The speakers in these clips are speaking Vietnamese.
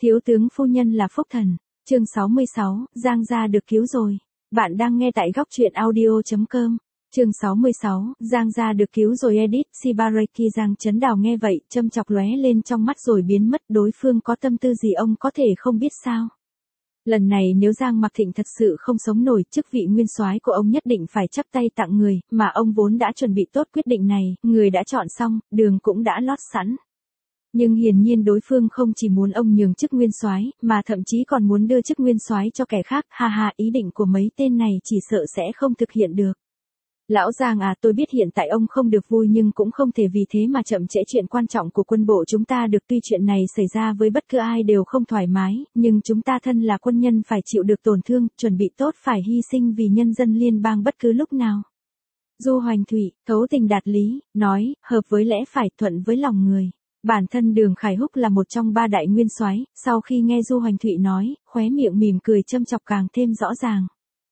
Thiếu tướng phu nhân là phúc thần. Chương 66, Giang gia được cứu rồi. Bạn đang nghe tại góc truyện audio.com. Chương 66, Giang gia được cứu rồi. Edit Shibaraki. Giang Chấn Đào nghe vậy, châm chọc lóe lên trong mắt rồi biến mất. Đối phương có tâm tư gì ông có thể không biết sao? Lần này nếu Giang Mặc Thịnh thật sự không sống nổi, chức vị nguyên soái của ông nhất định phải chắp tay tặng người, mà ông vốn đã chuẩn bị tốt quyết định này, người đã chọn xong, đường cũng đã lót sẵn. Nhưng hiển nhiên đối phương không chỉ muốn ông nhường chức nguyên soái, mà thậm chí còn muốn đưa chức nguyên soái cho kẻ khác. Ha ha, ý định của mấy tên này chỉ sợ sẽ không thực hiện được. Lão Giang à, tôi biết hiện tại ông không được vui nhưng cũng không thể vì thế mà chậm trễ chuyện quan trọng của quân bộ chúng ta được. Tuy chuyện này xảy ra với bất cứ ai đều không thoải mái, nhưng chúng ta thân là quân nhân phải chịu được tổn thương, chuẩn bị tốt phải hy sinh vì nhân dân liên bang bất cứ lúc nào. Du Hoành Thụy, thấu tình đạt lý, nói, hợp với lẽ phải, thuận với lòng người. Bản thân Đường Khải Húc là một trong ba đại nguyên soái, sau khi nghe Du Hoành Thụy nói, khóe miệng mỉm cười châm chọc càng thêm rõ ràng.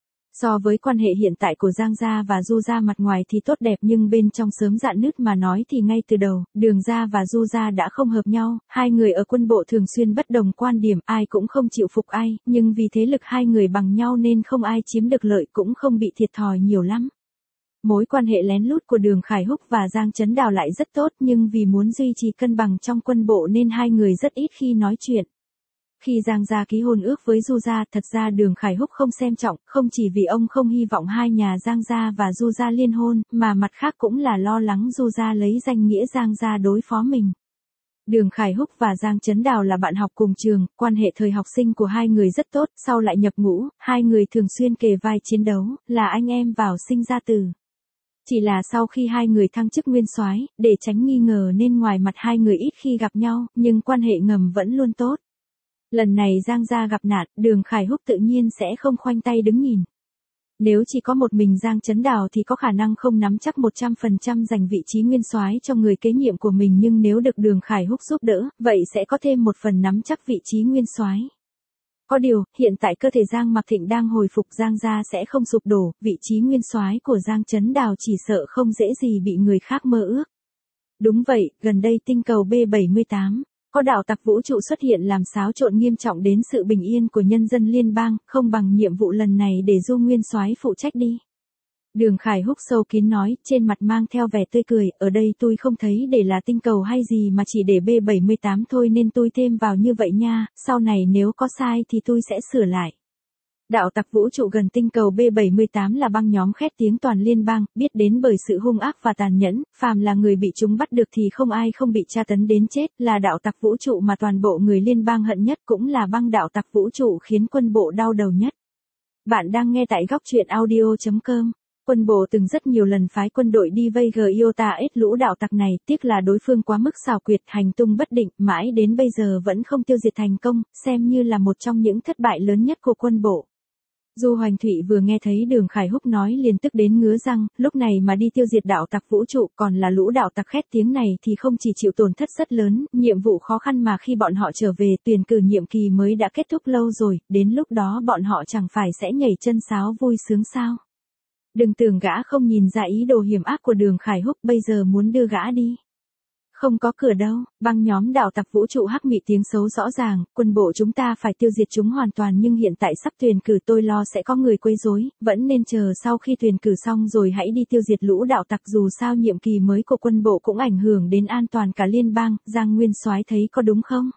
So với quan hệ hiện tại của Giang gia và Du gia mặt ngoài thì tốt đẹp nhưng bên trong sớm rạn nứt mà nói thì ngay từ đầu, Đường gia và Du gia đã không hợp nhau, hai người ở quân bộ thường xuyên bất đồng quan điểm, ai cũng không chịu phục ai, nhưng vì thế lực hai người bằng nhau nên không ai chiếm được lợi cũng không bị thiệt thòi nhiều lắm. Mối quan hệ lén lút của Đường Khải Húc và Giang Chấn Đào lại rất tốt nhưng vì muốn duy trì cân bằng trong quân bộ nên hai người rất ít khi nói chuyện. Khi Giang gia ký hôn ước với Du gia, thật ra Đường Khải Húc không xem trọng, không chỉ vì ông không hy vọng hai nhà Giang gia và Du gia liên hôn, mà mặt khác cũng là lo lắng Du gia lấy danh nghĩa Giang gia đối phó mình. Đường Khải Húc và Giang Chấn Đào là bạn học cùng trường, quan hệ thời học sinh của hai người rất tốt, sau lại nhập ngũ, hai người thường xuyên kề vai chiến đấu, là anh em vào sinh ra tử. Chỉ là sau khi hai người thăng chức nguyên soái, để tránh nghi ngờ nên ngoài mặt hai người ít khi gặp nhau, nhưng quan hệ ngầm vẫn luôn tốt. Lần này Giang gia gặp nạn, Đường Khải Húc tự nhiên sẽ không khoanh tay đứng nhìn. Nếu chỉ có một mình Giang Chấn Đào thì có khả năng không nắm chắc 100% giành vị trí nguyên soái cho người kế nhiệm của mình, nhưng nếu được Đường Khải Húc giúp đỡ, vậy sẽ có thêm một phần nắm chắc vị trí nguyên soái. Có điều, hiện tại cơ thể Giang Mặc Thịnh đang hồi phục, Giang gia sẽ không sụp đổ, vị trí nguyên soái của Giang Chấn Đào chỉ sợ không dễ gì bị người khác mơ ước. Đúng vậy, gần đây tinh cầu B78, có đạo tặc vũ trụ xuất hiện làm xáo trộn nghiêm trọng đến sự bình yên của nhân dân liên bang, không bằng nhiệm vụ lần này để Du nguyên soái phụ trách đi. Đường Khải Húc sâu kín nói, trên mặt mang theo vẻ tươi cười, ở đây tôi không thấy để là tinh cầu hay gì mà chỉ để B78 thôi nên tôi thêm vào như vậy nha, sau này nếu có sai thì tôi sẽ sửa lại. Đạo tặc vũ trụ gần tinh cầu B78 là băng nhóm khét tiếng toàn liên bang, biết đến bởi sự hung ác và tàn nhẫn, phàm là người bị chúng bắt được thì không ai không bị tra tấn đến chết, là đạo tặc vũ trụ mà toàn bộ người liên bang hận nhất, cũng là băng đạo tặc vũ trụ khiến quân bộ đau đầu nhất. Bạn đang nghe tại góc truyện audio.com. Quân bộ từng rất nhiều lần phái quân đội đi vây Iota S lũ đạo tặc này, tiếc là đối phương quá mức xảo quyệt, hành tung bất định, mãi đến bây giờ vẫn không tiêu diệt thành công, xem như là một trong những thất bại lớn nhất của quân bộ. Du Hoành Thụy vừa nghe thấy Đường Khải Húc nói liền tức đến ngứa răng, lúc này mà đi tiêu diệt đạo tặc vũ trụ còn là lũ đạo tặc khét tiếng này thì không chỉ chịu tổn thất rất lớn, nhiệm vụ khó khăn mà khi bọn họ trở về tuyển cử nhiệm kỳ mới đã kết thúc lâu rồi, đến lúc đó bọn họ chẳng phải sẽ nhảy chân sáo vui sướng sao. Đừng tưởng gã không nhìn ra ý đồ hiểm ác của Đường Khải Húc bây giờ muốn đưa gã đi. Không có cửa đâu, băng nhóm đạo tặc vũ trụ hắc mị tiếng xấu rõ ràng, quân bộ chúng ta phải tiêu diệt chúng hoàn toàn nhưng hiện tại sắp tuyển cử tôi lo sẽ có người quấy rối, vẫn nên chờ sau khi tuyển cử xong rồi hãy đi tiêu diệt lũ đạo tặc, dù sao nhiệm kỳ mới của quân bộ cũng ảnh hưởng đến an toàn cả liên bang, Giang nguyên soái thấy có đúng không?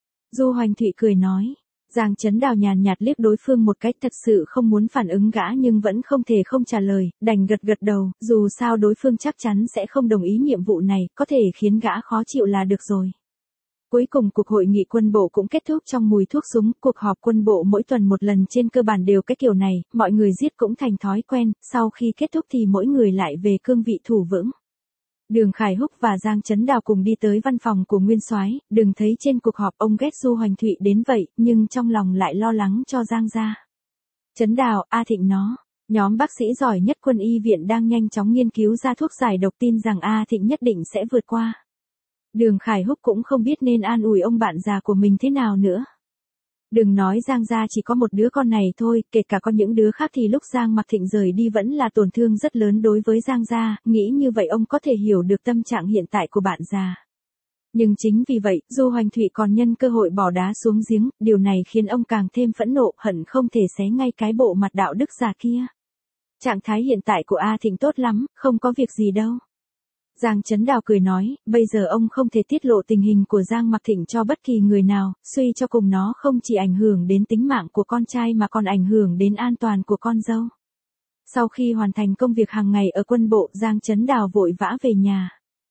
Du Hoành Thụy cười nói. Giang Chấn Đào nhàn nhạt liếc đối phương một cách, thật sự không muốn phản ứng gã nhưng vẫn không thể không trả lời, đành gật gật đầu, dù sao đối phương chắc chắn sẽ không đồng ý nhiệm vụ này, có thể khiến gã khó chịu là được rồi. Cuối cùng cuộc hội nghị quân bộ cũng kết thúc trong mùi thuốc súng, cuộc họp quân bộ mỗi tuần một lần trên cơ bản đều cái kiểu này, mọi người giết cũng thành thói quen, sau khi kết thúc thì mỗi người lại về cương vị thủ vững. Đường Khải Húc và Giang Chấn Đào cùng đi tới văn phòng của nguyên soái, đừng thấy trên cuộc họp ông ghét Du Hoành Thụy đến vậy, nhưng trong lòng lại lo lắng cho Giang gia. Chấn Đào, A Thịnh nó, nhóm bác sĩ giỏi nhất quân y viện đang nhanh chóng nghiên cứu ra thuốc giải độc, tin rằng A Thịnh nhất định sẽ vượt qua. Đường Khải Húc cũng không biết nên an ủi ông bạn già của mình thế nào nữa. Đừng nói Giang gia chỉ có một đứa con này thôi, kể cả có những đứa khác thì lúc Giang Mặc Thịnh rời đi vẫn là tổn thương rất lớn đối với Giang gia, nghĩ như vậy ông có thể hiểu được tâm trạng hiện tại của bạn già. Nhưng chính vì vậy, Du Hoành Thụy còn nhân cơ hội bỏ đá xuống giếng, điều này khiến ông càng thêm phẫn nộ, hận không thể xé ngay cái bộ mặt đạo đức giả kia. Trạng thái hiện tại của A Thịnh tốt lắm, không có việc gì đâu. Giang Chấn Đào cười nói, bây giờ ông không thể tiết lộ tình hình của Giang Mặc Thịnh cho bất kỳ người nào, suy cho cùng nó không chỉ ảnh hưởng đến tính mạng của con trai mà còn ảnh hưởng đến an toàn của con dâu. Sau khi hoàn thành công việc hàng ngày ở quân bộ, Giang Chấn Đào vội vã về nhà.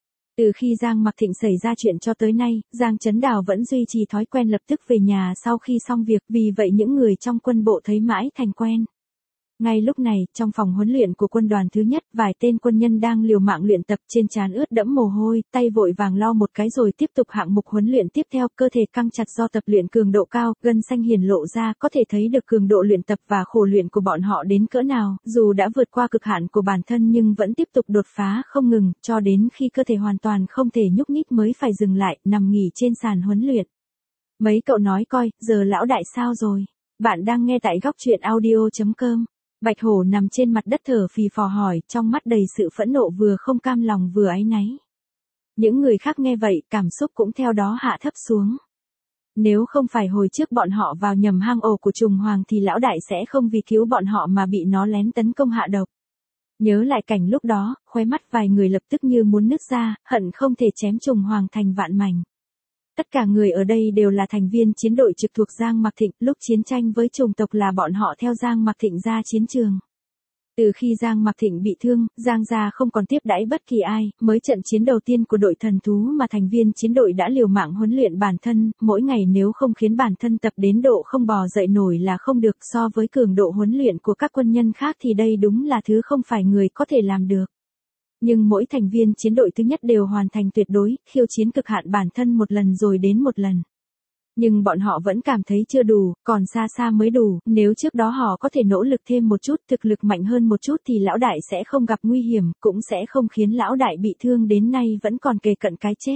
Từ khi Giang Mặc Thịnh xảy ra chuyện cho tới nay, Giang Chấn Đào vẫn duy trì thói quen lập tức về nhà sau khi xong việc, vì vậy những người trong quân bộ thấy mãi thành quen. Ngay lúc này, trong phòng huấn luyện của quân đoàn thứ nhất, vài tên quân nhân đang liều mạng luyện tập, trên trán ướt đẫm mồ hôi, tay vội vàng lau một cái rồi tiếp tục hạng mục huấn luyện tiếp theo, cơ thể căng chặt do tập luyện cường độ cao, gân xanh hiển lộ ra, có thể thấy được cường độ luyện tập và khổ luyện của bọn họ đến cỡ nào, dù đã vượt qua cực hạn của bản thân nhưng vẫn tiếp tục đột phá không ngừng, cho đến khi cơ thể hoàn toàn không thể nhúc nhích mới phải dừng lại, nằm nghỉ trên sàn huấn luyện. Mấy cậu nói coi, giờ lão đại sao rồi? Bạn đang nghe tại góc truyện audio.com. Bạch Hổ nằm trên mặt đất thở phì phò hỏi, trong mắt đầy sự phẫn nộ vừa không cam lòng vừa áy náy. Những người khác nghe vậy, cảm xúc cũng theo đó hạ thấp xuống. Nếu không phải hồi trước bọn họ vào nhầm hang ổ của trùng hoàng thì lão đại sẽ không vì cứu bọn họ mà bị nó lén tấn công hạ độc. Nhớ lại cảnh lúc đó, khóe mắt vài người lập tức như muốn nứt ra, hận không thể chém trùng hoàng thành vạn mảnh. Tất cả người ở đây đều là thành viên chiến đội trực thuộc Giang Mặc Thịnh, lúc chiến tranh với chủng tộc là bọn họ theo Giang Mặc Thịnh ra chiến trường. Từ khi Giang Mặc Thịnh bị thương, Giang gia không còn tiếp đãi bất kỳ ai, mới trận chiến đầu tiên của đội thần thú mà thành viên chiến đội đã liều mạng huấn luyện bản thân, mỗi ngày nếu không khiến bản thân tập đến độ không bò dậy nổi là không được, so với cường độ huấn luyện của các quân nhân khác thì đây đúng là thứ không phải người có thể làm được. Nhưng mỗi thành viên chiến đội thứ nhất đều hoàn thành tuyệt đối, khiêu chiến cực hạn bản thân một lần rồi đến một lần. Nhưng bọn họ vẫn cảm thấy chưa đủ, còn xa xa mới đủ, nếu trước đó họ có thể nỗ lực thêm một chút, thực lực mạnh hơn một chút thì lão đại sẽ không gặp nguy hiểm, cũng sẽ không khiến lão đại bị thương đến nay vẫn còn kề cận cái chết.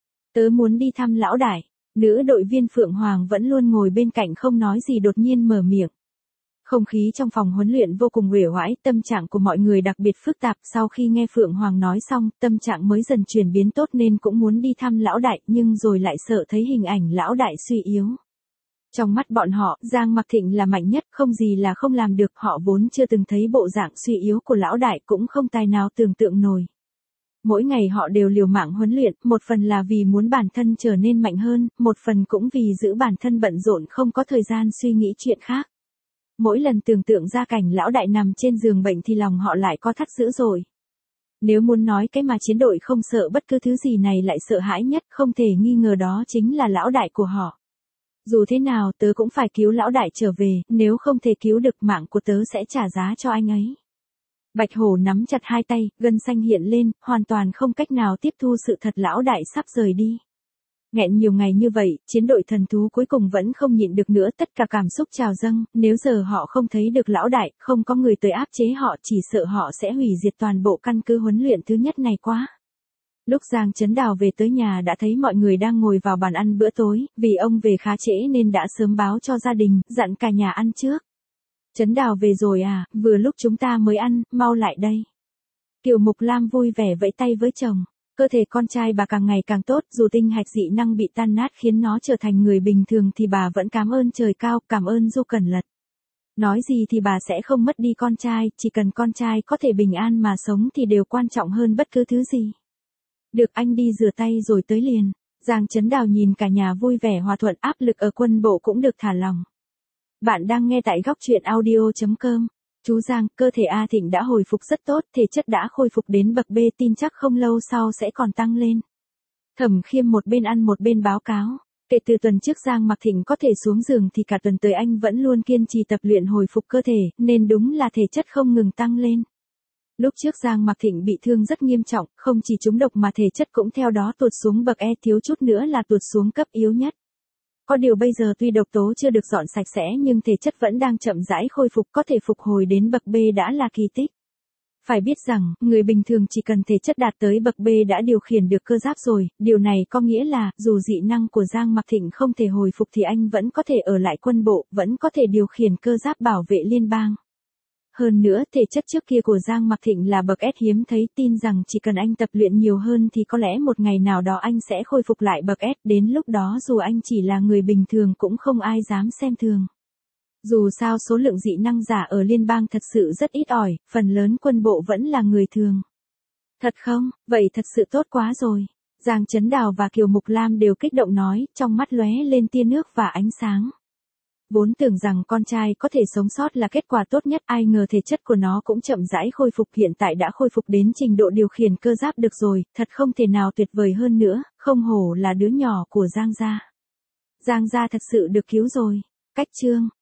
Tớ muốn đi thăm lão đại, nữ đội viên Phượng Hoàng vẫn luôn ngồi bên cạnh không nói gì đột nhiên mở miệng. Không khí trong phòng huấn luyện vô cùng uể oải, tâm trạng của mọi người đặc biệt phức tạp, sau khi nghe Phượng Hoàng nói xong, tâm trạng mới dần chuyển biến tốt nên cũng muốn đi thăm lão đại, nhưng rồi lại sợ thấy hình ảnh lão đại suy yếu. Trong mắt bọn họ, Giang Mặc Thịnh là mạnh nhất, không gì là không làm được, họ vốn chưa từng thấy bộ dạng suy yếu của lão đại cũng không tài nào tưởng tượng nổi. Mỗi ngày họ đều liều mạng huấn luyện, một phần là vì muốn bản thân trở nên mạnh hơn, một phần cũng vì giữ bản thân bận rộn không có thời gian suy nghĩ chuyện khác. Mỗi lần tưởng tượng ra cảnh lão đại nằm trên giường bệnh thì lòng họ lại co thắt dữ dội. Nếu muốn nói cái mà chiến đội không sợ bất cứ thứ gì này lại sợ hãi nhất, không thể nghi ngờ đó chính là lão đại của họ. Dù thế nào tớ cũng phải cứu lão đại trở về, nếu không thể cứu được mạng của tớ sẽ trả giá cho anh ấy. Bạch Hổ nắm chặt hai tay, gân xanh hiện lên, hoàn toàn không cách nào tiếp thu sự thật lão đại sắp rời đi. Nghẹn nhiều ngày như vậy, chiến đội thần thú cuối cùng vẫn không nhịn được nữa, tất cả cảm xúc trào dâng, nếu giờ họ không thấy được lão đại, không có người tới áp chế họ, chỉ sợ họ sẽ hủy diệt toàn bộ căn cứ huấn luyện thứ nhất này quá. Lúc Giang Chấn Đào về tới nhà đã thấy mọi người đang ngồi vào bàn ăn bữa tối, vì ông về khá trễ nên đã sớm báo cho gia đình, dặn cả nhà ăn trước. Chấn Đào về rồi à, vừa lúc chúng ta mới ăn, mau lại đây. Kiều Mục Lam vui vẻ vẫy tay với chồng. Cơ thể con trai bà càng ngày càng tốt, dù tinh hạch dị năng bị tan nát khiến nó trở thành người bình thường thì bà vẫn cảm ơn trời cao, cảm ơn Du Cẩn Lật. Nói gì thì bà sẽ không mất đi con trai, chỉ cần con trai có thể bình an mà sống thì đều quan trọng hơn bất cứ thứ gì. Được, anh đi rửa tay rồi tới liền. Giang Chấn Đào nhìn cả nhà vui vẻ hòa thuận, áp lực ở quân bộ cũng được thả lỏng. Bạn đang nghe tại góc truyện audio.com. Chú Giang, cơ thể A Thịnh đã hồi phục rất tốt, thể chất đã khôi phục đến bậc B, tin chắc không lâu sau sẽ còn tăng lên. Thẩm Khiêm một bên ăn một bên báo cáo. Kể từ tuần trước Giang Mặc Thịnh có thể xuống giường thì cả tuần tới anh vẫn luôn kiên trì tập luyện hồi phục cơ thể, nên đúng là thể chất không ngừng tăng lên. Lúc trước Giang Mặc Thịnh bị thương rất nghiêm trọng, không chỉ trúng độc mà thể chất cũng theo đó tụt xuống bậc E, thiếu chút nữa là tụt xuống cấp yếu nhất. Có điều bây giờ tuy độc tố chưa được dọn sạch sẽ nhưng thể chất vẫn đang chậm rãi khôi phục, có thể phục hồi đến bậc B đã là kỳ tích. Phải biết rằng, người bình thường chỉ cần thể chất đạt tới bậc B đã điều khiển được cơ giáp rồi, điều này có nghĩa là, dù dị năng của Giang Mặc Thịnh không thể hồi phục thì anh vẫn có thể ở lại quân bộ, vẫn có thể điều khiển cơ giáp bảo vệ liên bang. Hơn nữa, thể chất trước kia của Giang Mặc Thịnh là bậc S hiếm thấy, tin rằng chỉ cần anh tập luyện nhiều hơn thì có lẽ một ngày nào đó anh sẽ khôi phục lại bậc S, đến lúc đó dù anh chỉ là người bình thường cũng không ai dám xem thường. Dù sao số lượng dị năng giả ở liên bang thật sự rất ít ỏi, phần lớn quân bộ vẫn là người thường. Thật không? Vậy thật sự tốt quá rồi. Giang Chấn Đào và Kiều Mục Lam đều kích động nói, trong mắt lóe lên tia nước và ánh sáng. Vốn tưởng rằng con trai có thể sống sót là kết quả tốt nhất, ai ngờ thể chất của nó cũng chậm rãi khôi phục, hiện tại đã khôi phục đến trình độ điều khiển cơ giáp được rồi, thật không thể nào tuyệt vời hơn nữa, không hổ là đứa nhỏ của Giang gia. Giang gia thật sự được cứu rồi. Cách chương